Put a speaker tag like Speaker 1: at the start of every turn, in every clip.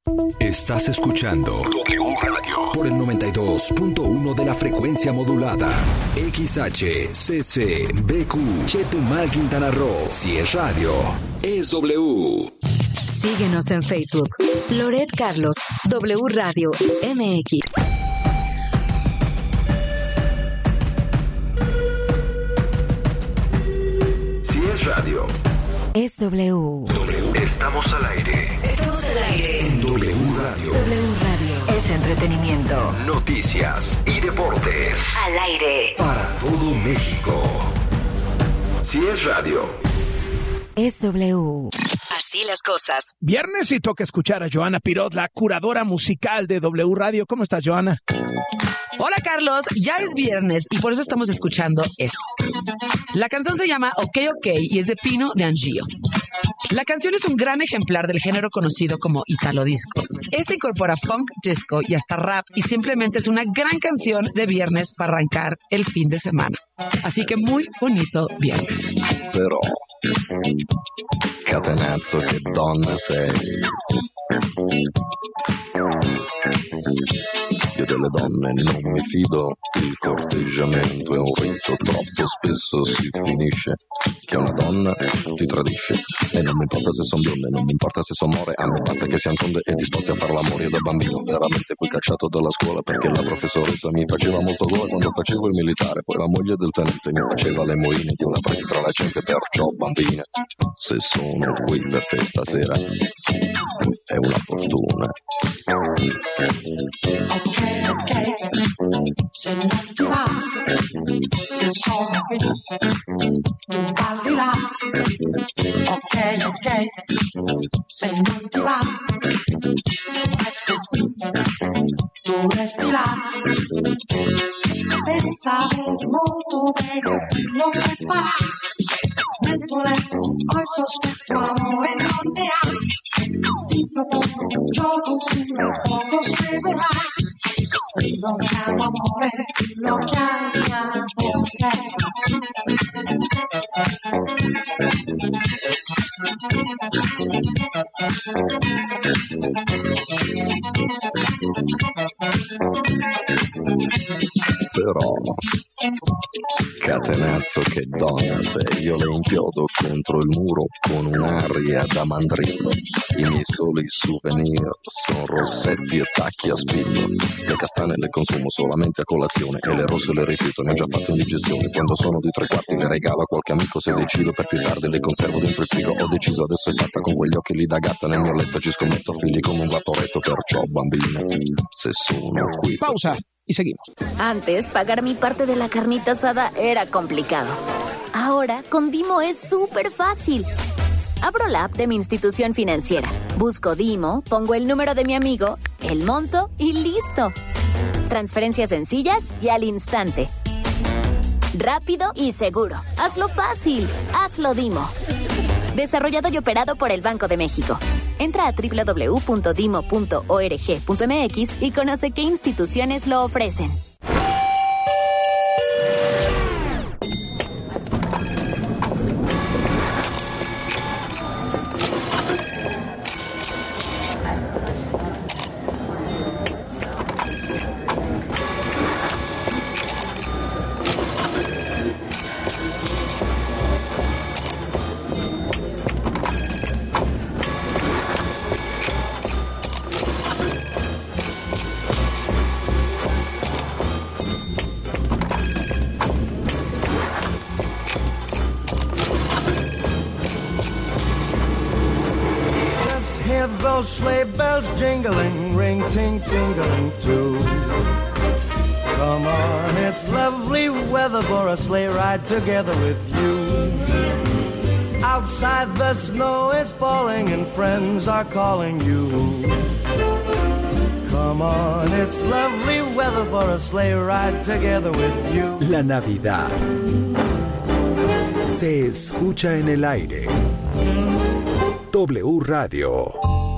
Speaker 1: Estás escuchando W Radio por el 92.1 de la frecuencia modulada. XHCCBQ, Chetumal, Quintana Roo. Si es radio, es W.
Speaker 2: Síguenos en Facebook. Loret Carlos, W Radio MX.
Speaker 1: Si es radio,
Speaker 2: es W.
Speaker 1: Estamos al aire.
Speaker 2: Estamos al aire.
Speaker 1: En W Radio.
Speaker 2: W Radio es entretenimiento,
Speaker 1: Noticias y deportes.
Speaker 2: al aire.
Speaker 1: Para todo México. Si es radio.
Speaker 2: Es W. Así las cosas.
Speaker 3: Viernes y toca escuchar a Joana Pirot, la curadora musical de W Radio. ¿Cómo estás, Joana?
Speaker 4: Hola Carlos, ya es viernes y por eso estamos escuchando esto. La canción se llama Ok Ok y es de Pino de Angio. La canción es un gran ejemplar del género conocido como Italo Disco. Esta incorpora funk, disco y hasta rap y simplemente es una gran canción de viernes para arrancar el fin de semana. Así que muy bonito viernes.
Speaker 5: Però, catenazzo che donna sei. Io delle donne non mi fido, il corteggiamento è un rito, troppo spesso si finisce che una donna ti tradisce. E non mi importa se son bionde, non mi importa se son more, a me basta che siano tonde e disposti a far l'amore. Io da bambino veramente fui cacciato dalla scuola perché la professoressa mi faceva molto gola quando facevo il militare, poi la moglie del tenente mi faceva le moine di una presi tra la gente, perciò bambina, se sono qui per te stasera è una fortuna.
Speaker 6: Ok, ok, se non ti va, io sono qui, tu balli là. Ok, ok, se non ti va, resti qui, tu resti là. Pensavo molto bene quello che farà, nel tuo letto ho il sospetto, amore non ne ha. Ti propongo un gioco tra poco se verrà. Lo chiamo amore, lo chiamiamo
Speaker 5: Però, catenazzo che donna sei, io le inchiodo contro il muro con un'aria da mandrillo. I miei soli souvenir sono rossetti e tacchi a spillo. Le castane le consumo solamente a colazione e le rosse le rifiuto, ne ho già fatto indigestione. Quando sono di 3/4 le regalo a qualche amico, se decido per più tardi le conservo dentro il frigo. Ho deciso, adesso è fatta, con quegli occhi lì da gatta nel mio letto ci scommetto figli come un vaporetto, perciò bambina, se sono qui.
Speaker 3: Pausa y seguimos.
Speaker 7: Antes, pagar mi parte de la carnita asada era complicado. Ahora, con Dimo es súper fácil. Abro la app de mi institución financiera, busco Dimo, pongo el número de mi amigo, el monto y listo. Transferencias sencillas y al instante. Rápido y seguro. Hazlo fácil. Hazlo Dimo. Desarrollado y operado por el Banco de México. Entra a www.dimo.org.mx y conoce qué instituciones lo ofrecen.
Speaker 8: Those sleigh bells jingling, ring ting tingling too. Come on, it's lovely weather for a sleigh ride together with you. Outside the snow is falling and friends are calling you. Come on, it's lovely weather for a sleigh ride together with you.
Speaker 1: La Navidad se escucha en el aire. W Radio.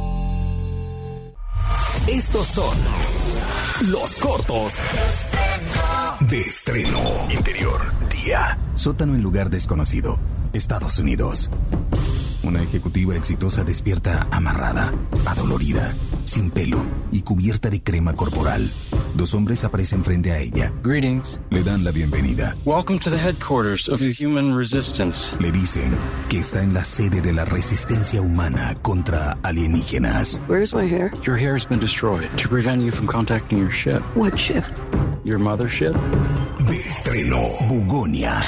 Speaker 1: Estos son los cortos de estreno. Interior, día.
Speaker 9: Sótano en lugar desconocido, Estados Unidos. Una ejecutiva exitosa despierta amarrada, adolorida, sin pelo y cubierta de crema corporal. Dos hombres aparecen frente a ella.
Speaker 10: Greetings.
Speaker 9: Le dan la bienvenida.
Speaker 10: Welcome to the headquarters of the Human Resistance.
Speaker 9: Le dicen que está en la sede de la resistencia humana contra alienígenas.
Speaker 11: Where's my hair?
Speaker 10: Your hair has been destroyed to prevent you from contacting your ship.
Speaker 11: What ship?
Speaker 10: Your mothership.
Speaker 9: De estreno, Bugonia.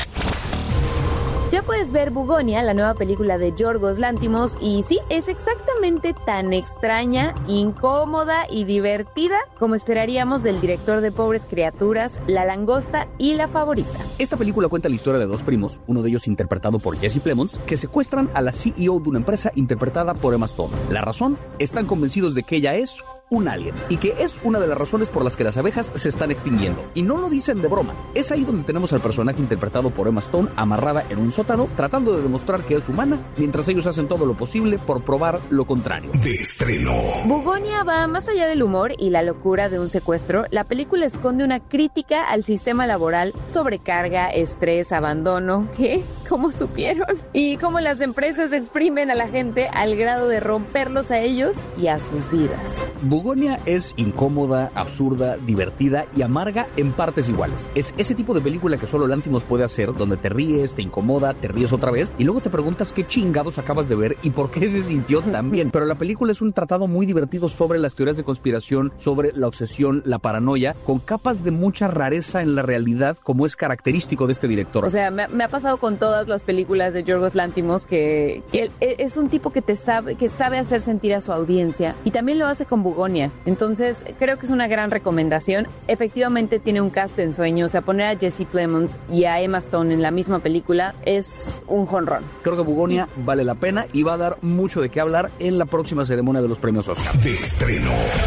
Speaker 12: Ya puedes ver Bugonia, la nueva película de Yorgos Lanthimos, y sí, es exactamente tan extraña, incómoda y divertida como esperaríamos del director de Pobres Criaturas, La Langosta y La Favorita.
Speaker 13: Esta película cuenta la historia de dos primos, uno de ellos interpretado por Jesse Plemons, que secuestran a la CEO de una empresa interpretada por Emma Stone. La razón, están convencidos de que ella es un alien, y que es una de las razones por las que las abejas se están extinguiendo. Y no lo dicen de broma. Es ahí donde tenemos al personaje interpretado por Emma Stone amarrada en un sótano, tratando de demostrar que es humana, mientras ellos hacen todo lo posible por probar lo contrario.
Speaker 9: De estreno.
Speaker 12: Bugonia va más allá del humor y la locura de un secuestro. La película esconde una crítica al sistema laboral, sobrecarga, estrés, abandono. ¿Qué? ¿Cómo supieron? Y cómo las empresas exprimen a la gente al grado de romperlos a ellos y a sus vidas.
Speaker 13: Bugonia es incómoda, absurda, divertida y amarga en partes iguales. Es ese tipo de película que solo Lanthimos puede hacer, donde te ríes, te incomoda, te ríes otra vez y luego te preguntas qué chingados acabas de ver y por qué se sintió tan bien. Pero la película es un tratado muy divertido sobre las teorías de conspiración, sobre la obsesión, la paranoia, con capas de mucha rareza en la realidad, como es característico de este director.
Speaker 12: O sea, me ha pasado con todas las películas de Yorgos Lanthimos que él es un tipo que sabe hacer sentir a su audiencia, y también lo hace con Bugonia. Entonces, creo que es una gran recomendación. Efectivamente tiene un cast de ensueño. O sea, poner a Jesse Plemons y a Emma Stone en la misma película es un jonrón.
Speaker 13: Creo que Bugonia vale la pena y va a dar mucho de qué hablar en la próxima ceremonia de los premios Oscar.
Speaker 9: De estreno.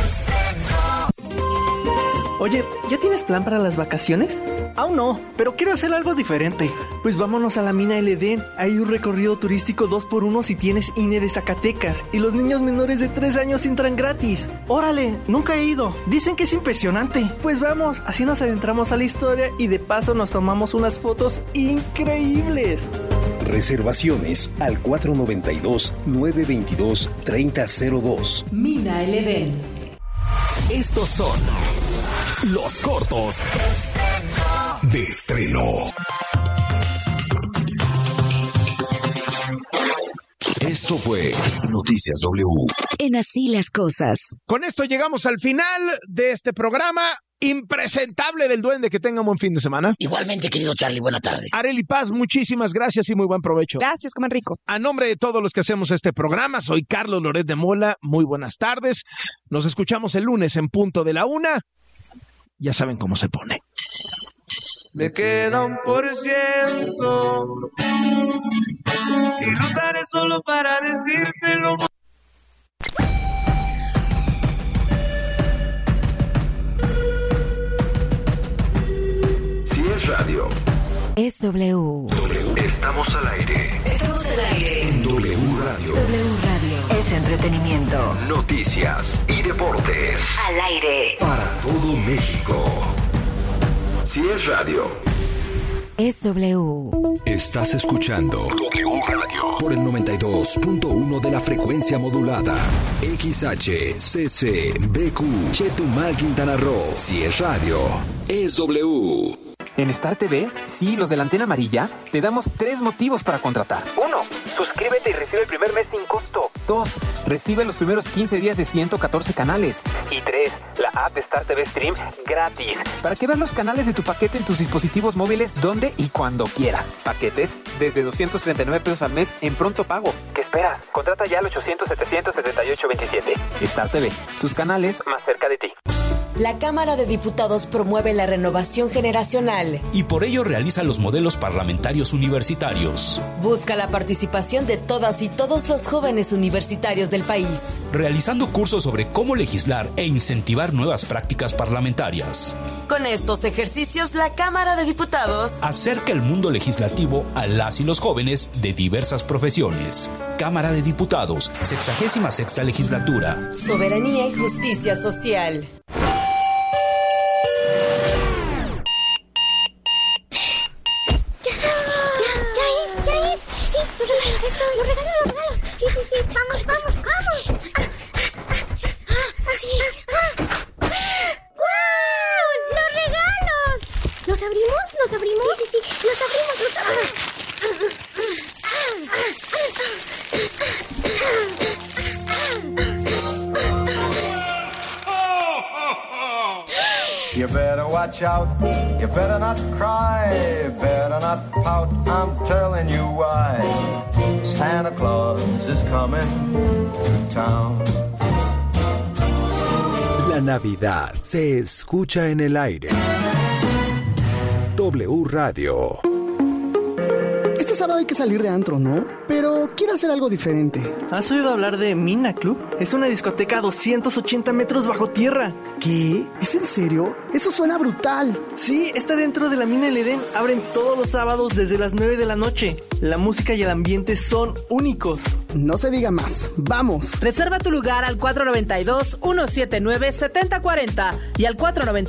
Speaker 14: Oye, ¿ya tienes plan para las vacaciones? Aún no, pero quiero hacer algo diferente. Pues vámonos a la mina El Edén. Hay un recorrido turístico 2x1 si tienes INE de Zacatecas. Y los niños menores de 3 años entran gratis. ¡Órale! Nunca he ido. Dicen que es impresionante. Pues vamos, así nos adentramos a la historia y de paso nos tomamos unas fotos increíbles.
Speaker 1: Reservaciones al 492-922-3002.
Speaker 2: Mina El Edén.
Speaker 9: Estos son los cortos de estreno.
Speaker 1: Esto fue Noticias W.
Speaker 2: En Así las Cosas.
Speaker 3: Con esto llegamos al final de este programa impresentable del Duende. Que tengan un buen fin de semana.
Speaker 15: Igualmente, querido Charlie, buena tarde.
Speaker 3: Arely Paz, muchísimas gracias y muy buen provecho.
Speaker 4: Gracias, coman rico.
Speaker 3: A nombre de todos los que hacemos este programa, soy Carlos Loret de Mola. Muy buenas tardes. Nos escuchamos el lunes en punto de la 1. Ya saben cómo se pone.
Speaker 8: Me queda 1% y lo usaré solo para decírtelo.
Speaker 1: Si es radio,
Speaker 2: Es W.
Speaker 1: estamos al aire.
Speaker 2: Estamos al aire.
Speaker 1: En W Radio.
Speaker 2: W Radio. Es entretenimiento.
Speaker 1: Noticias y deportes.
Speaker 2: Al aire.
Speaker 1: Para todo México. Si es radio.
Speaker 2: Es W.
Speaker 1: Estás escuchando W Radio por el 92.1 de la frecuencia modulada. XHCCBQ Chetumal, Quintana Roo. Si es radio, es W.
Speaker 16: En Star TV, sí, los de la antena amarilla, te damos 3 motivos para contratar. 1. Suscríbete y recibe el primer mes sin costo. 2. Recibe los primeros 15 días de 114 canales. Y 3. La app de Star TV Stream gratis. Para que veas los canales de tu paquete en tus dispositivos móviles donde y cuando quieras. Paquetes desde 239 pesos al mes en pronto pago. ¿Qué esperas? Contrata ya al 800-700-7827. Star TV, tus canales más cerca de ti.
Speaker 17: La Cámara de Diputados promueve la renovación generacional
Speaker 18: y por ello realiza los modelos parlamentarios universitarios.
Speaker 17: Busca la participación de todas y todos los jóvenes universitarios del país,
Speaker 18: realizando cursos sobre cómo legislar e incentivar nuevas prácticas parlamentarias.
Speaker 17: Con estos ejercicios, la Cámara de Diputados
Speaker 18: acerca el mundo legislativo a las y los jóvenes de diversas profesiones. Cámara de Diputados, 66ª legislatura.
Speaker 17: Soberanía y justicia social.
Speaker 6: Los regalos. Sí, vamos.
Speaker 11: ¿Los abrimos? Sí, los abrimos.
Speaker 8: You better watch out, you better not cry, better not pout, I'm telling you why. Santa Claus is coming to town.
Speaker 1: La Navidad se escucha en el aire. W Radio.
Speaker 19: Este sábado hay que salir de antro, ¿no? Pero quiero hacer algo diferente.
Speaker 14: ¿Has oído hablar de Mina Club? Es una discoteca a 280 metros bajo tierra.
Speaker 19: ¿Qué? ¿Es en serio? Eso suena brutal.
Speaker 14: Sí, está dentro de la mina El Edén. Abren todos los sábados desde las 9 de la noche. La música y el ambiente son únicos.
Speaker 19: No se diga más. ¡Vamos!
Speaker 20: Reserva tu lugar al 492-179-7040 y al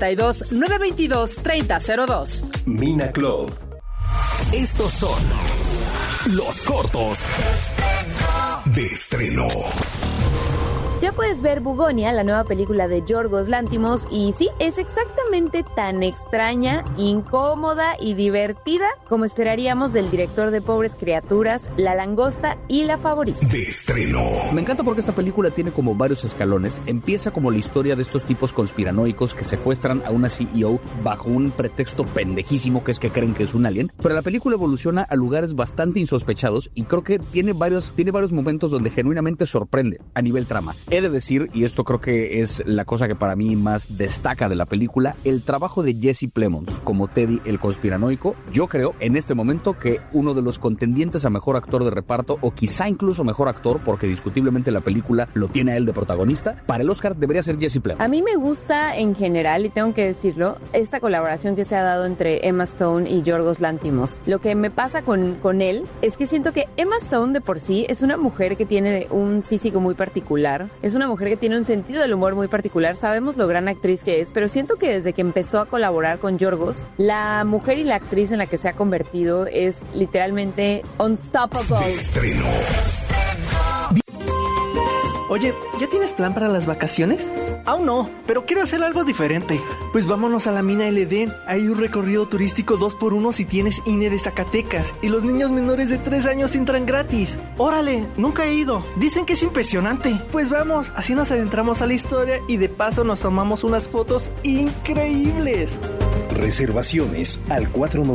Speaker 20: 492-922-3002.
Speaker 1: Mina Club. Estos son los cortos de estreno.
Speaker 12: Ya puedes ver Bugonia, la nueva película de Yorgos Lanthimos, y sí, es exactamente tan extraña, incómoda y divertida como esperaríamos del director de Pobres Criaturas, La Langosta y La Favorita.
Speaker 1: De estreno.
Speaker 13: Me encanta porque esta película tiene como varios escalones. Empieza como la historia de estos tipos conspiranoicos que secuestran a una CEO bajo un pretexto pendejísimo que es que creen que es un alien, pero la película evoluciona a lugares bastante insospechados y creo que tiene varios momentos donde genuinamente sorprende a nivel trama. He de decir, y esto creo que es la cosa que para mí más destaca de la película, el trabajo de Jesse Plemons como Teddy el conspiranoico. Yo creo en este momento que uno de los contendientes a mejor actor de reparto, o quizá incluso mejor actor, porque discutiblemente la película lo tiene a él de protagonista, para el Oscar debería ser Jesse Plemons.
Speaker 12: A mí me gusta en general, y tengo que decirlo, esta colaboración que se ha dado entre Emma Stone y Yorgos Lanthimos. Lo que me pasa con él es que siento que Emma Stone de por sí es una mujer que tiene un físico muy particular. Es una mujer que tiene un sentido del humor muy particular. Sabemos lo gran actriz que es, pero siento que desde que empezó a colaborar con Yorgos, la mujer y la actriz en la que se ha convertido es literalmente unstoppable.
Speaker 1: Estreno.
Speaker 14: Oye, ¿ya tienes plan para las vacaciones? Aún no, pero quiero hacer algo diferente. Pues vámonos a la mina El Edén. Hay un recorrido turístico 2x1 si tienes INE de Zacatecas. Y los niños menores de 3 años entran gratis. Órale, nunca he ido. Dicen que es impresionante. Pues vamos, así nos adentramos a la historia y de paso nos tomamos unas fotos increíbles.
Speaker 1: Reservaciones al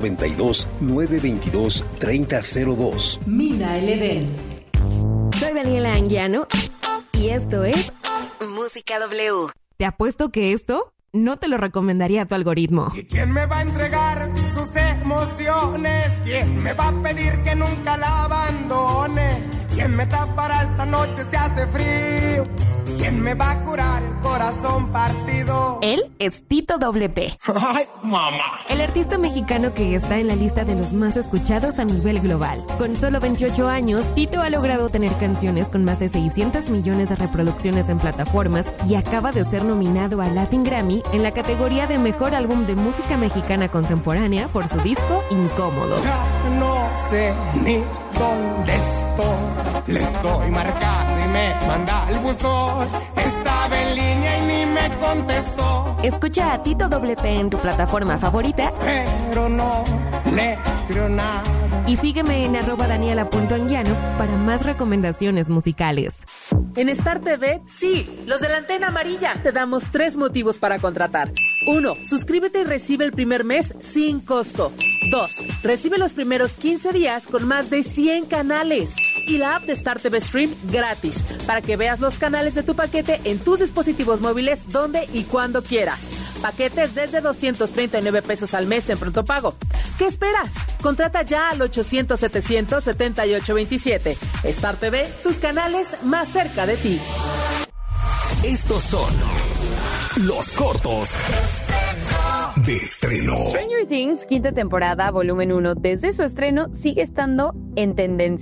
Speaker 1: 492-922-3002.
Speaker 21: Mina El Edén.
Speaker 22: Soy Daniela Anguiano y esto es Música W. Te apuesto que esto no te lo recomendaría a tu algoritmo.
Speaker 6: ¿Y quién me va a entregar sus emociones? ¿Quién me va a pedir que nunca la abandone? ¿Quién me tapará esta noche si hace frío? ¿Quién me va a curar el corazón partido?
Speaker 22: Él es Tito WP.
Speaker 6: ¡Ay, mamá!
Speaker 22: El artista mexicano que está en la lista de los más escuchados a nivel global. Con solo 28 años, Tito ha logrado tener canciones con más de 600 millones de reproducciones en plataformas y acaba de ser nominado al Latin Grammy en la categoría de Mejor Álbum de Música Mexicana Contemporánea por su disco Incómodo.
Speaker 6: Ya no sé ni dónde estoy. Le estoy marcando y me manda al buzón. Estaba en línea y ni me contestó.
Speaker 22: Escucha a Tito WP en tu plataforma favorita,
Speaker 6: pero no le creo nada.
Speaker 22: Y sígueme en @daniela.anguiano para más recomendaciones musicales.
Speaker 20: En Star TV, sí, los de la antena amarilla, te damos 3 motivos para contratar. 1. Suscríbete y recibe el primer mes sin costo. 2. Recibe los primeros 15 días con más de 100 canales. Y la app de Star TV Stream gratis, para que veas los canales de tu paquete en tus dispositivos móviles donde y cuando quieras. Paquetes desde 239 pesos al mes en pronto pago. ¿Qué esperas? Contrata ya al 800-700-7827. Star TV, tus canales más cerca de ti.
Speaker 1: Estos son los cortos de estreno.
Speaker 12: Stranger Things, quinta temporada, volumen 1, desde su estreno sigue estando en tendencia.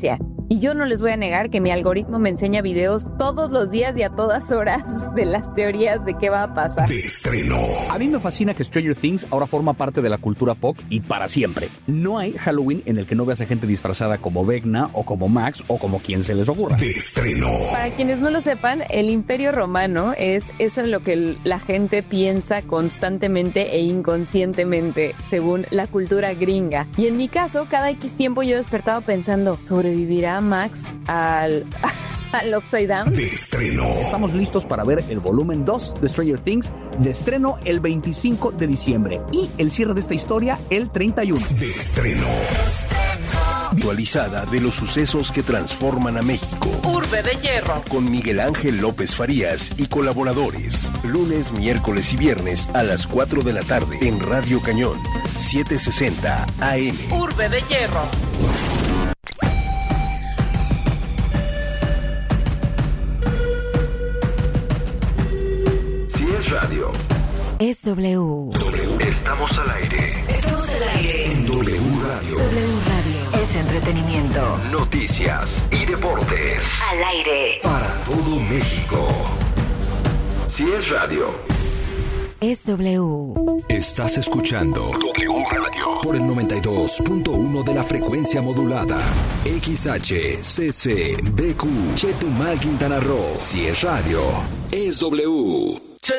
Speaker 12: Y yo no les voy a negar que mi algoritmo me enseña videos todos los días y a todas horas de las teorías de qué va a pasar.
Speaker 9: De estreno.
Speaker 13: A mí me fascina que Stranger Things ahora forma parte de la cultura pop y para siempre. No hay Halloween en el que no veas a gente disfrazada como Vecna o como Max o como quien se les ocurra.
Speaker 9: De estreno.
Speaker 12: Para quienes no lo sepan, el Imperio Romano es eso en lo que la gente piensa constantemente e inconscientemente, según la cultura gringa. Y en mi caso, cada X tiempo yo he despertado pensando, ¿sobrevivirá Max al Upside Down?
Speaker 9: De estreno.
Speaker 13: Estamos listos para ver el volumen 2 de Stranger Things, de estreno el 25 de diciembre. Y el cierre de esta historia el 31.
Speaker 9: De estreno. Actualizada de los sucesos que transforman a México.
Speaker 20: Urbe de Hierro.
Speaker 9: Con Miguel Ángel López Farías y colaboradores. Lunes, miércoles y viernes a las 4 de la tarde en Radio Cañón, 760 AM.
Speaker 20: Urbe de Hierro.
Speaker 1: Si es radio,
Speaker 2: Es W.
Speaker 1: estamos al aire.
Speaker 2: Estamos al aire.
Speaker 1: En W Radio.
Speaker 2: W Radio. Es entretenimiento.
Speaker 1: Noticias y deportes.
Speaker 2: Al aire.
Speaker 1: Para todo México. Si es radio,
Speaker 2: Es W.
Speaker 1: estás escuchando W Radio por el 92.1 de la frecuencia modulada. XHCCBQ Chetumal, Quintana Roo. Si es radio, es W.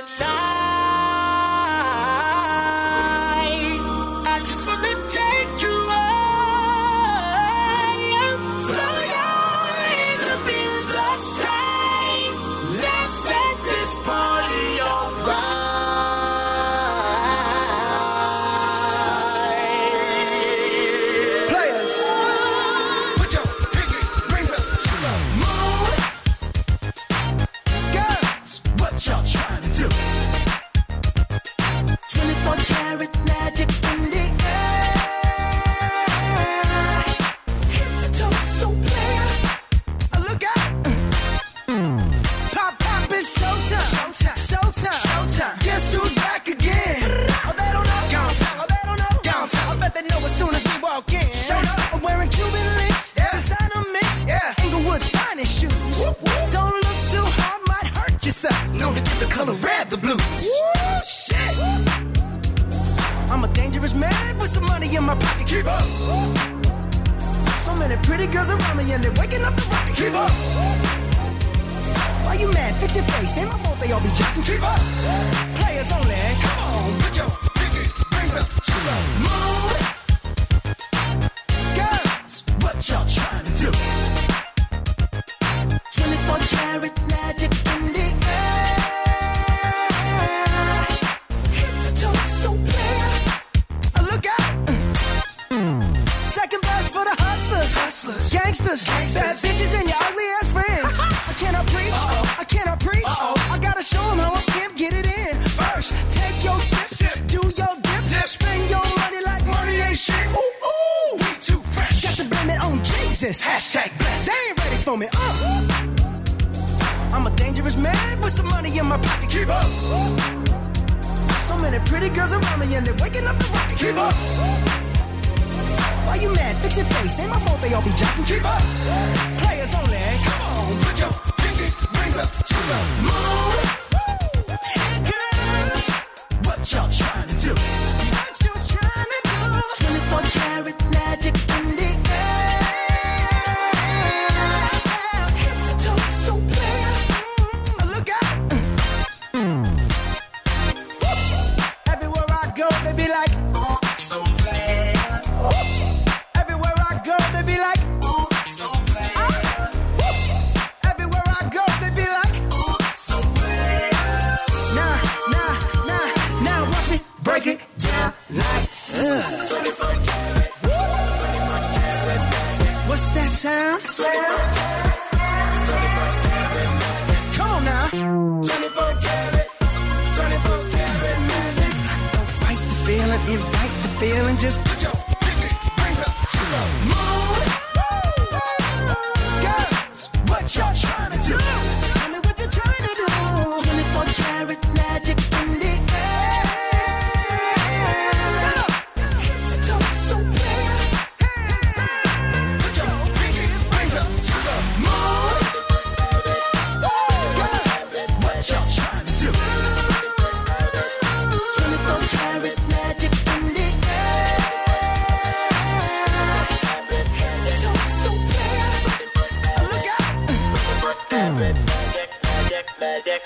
Speaker 6: I'm a dangerous man with some money in my pocket. Keep up. So many pretty girls around me and they're waking up the rocket. Keep up. Why you mad? Fix your face. Ain't my fault they all be jocking. Keep up. Players only. Come on, put your pinky rings up to the moon. Girls, what y'all trying to do? 24 karat magic in the air. Head to toe, so clear. Look out. Second verse for the hustlers, gangsters, bad bitches and your ugly ass friends. I cannot preach, I cannot preach. I gotta show them how I can get it in. First, take your sip, do your dip, spend your money like money ain't shit. Ooh, ooh, we too fresh. Got to blame it on Jesus. Hashtag blessed. They ain't ready for me. I'm a dangerous man with some money in my pocket. Keep up. So many pretty girls around me and they're waking up the rocket. Keep up. Why you mad? Fix your face. Ain't my fault they all be jocking. Keep up. Players only. Come on, put your pinky rings up to the moon. Girls, what y'all trying to do? What you trying to do? 24 karat magic in the air. Head to toe, so clear. Look out. Everywhere I go, they be like, oh, so clear. Everywhere I go, they be like, ooh, so clear. Everywhere I go, they be like, ooh, so clear. Now, watch me break it down like, 24 karat. What's that sound? Come on now. 24 karat, 24 karat magic. Don't fight the feeling, invite the feeling, just put your moon. Girls, what y'all trying to do? Tell me what you're trying to do. 24 karat magic in the air. Head to toe, so clear. Put your pinky rings up to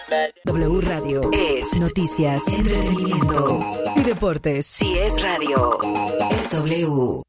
Speaker 2: W Radio es noticias, entretenimiento y deportes. Si es radio, es W.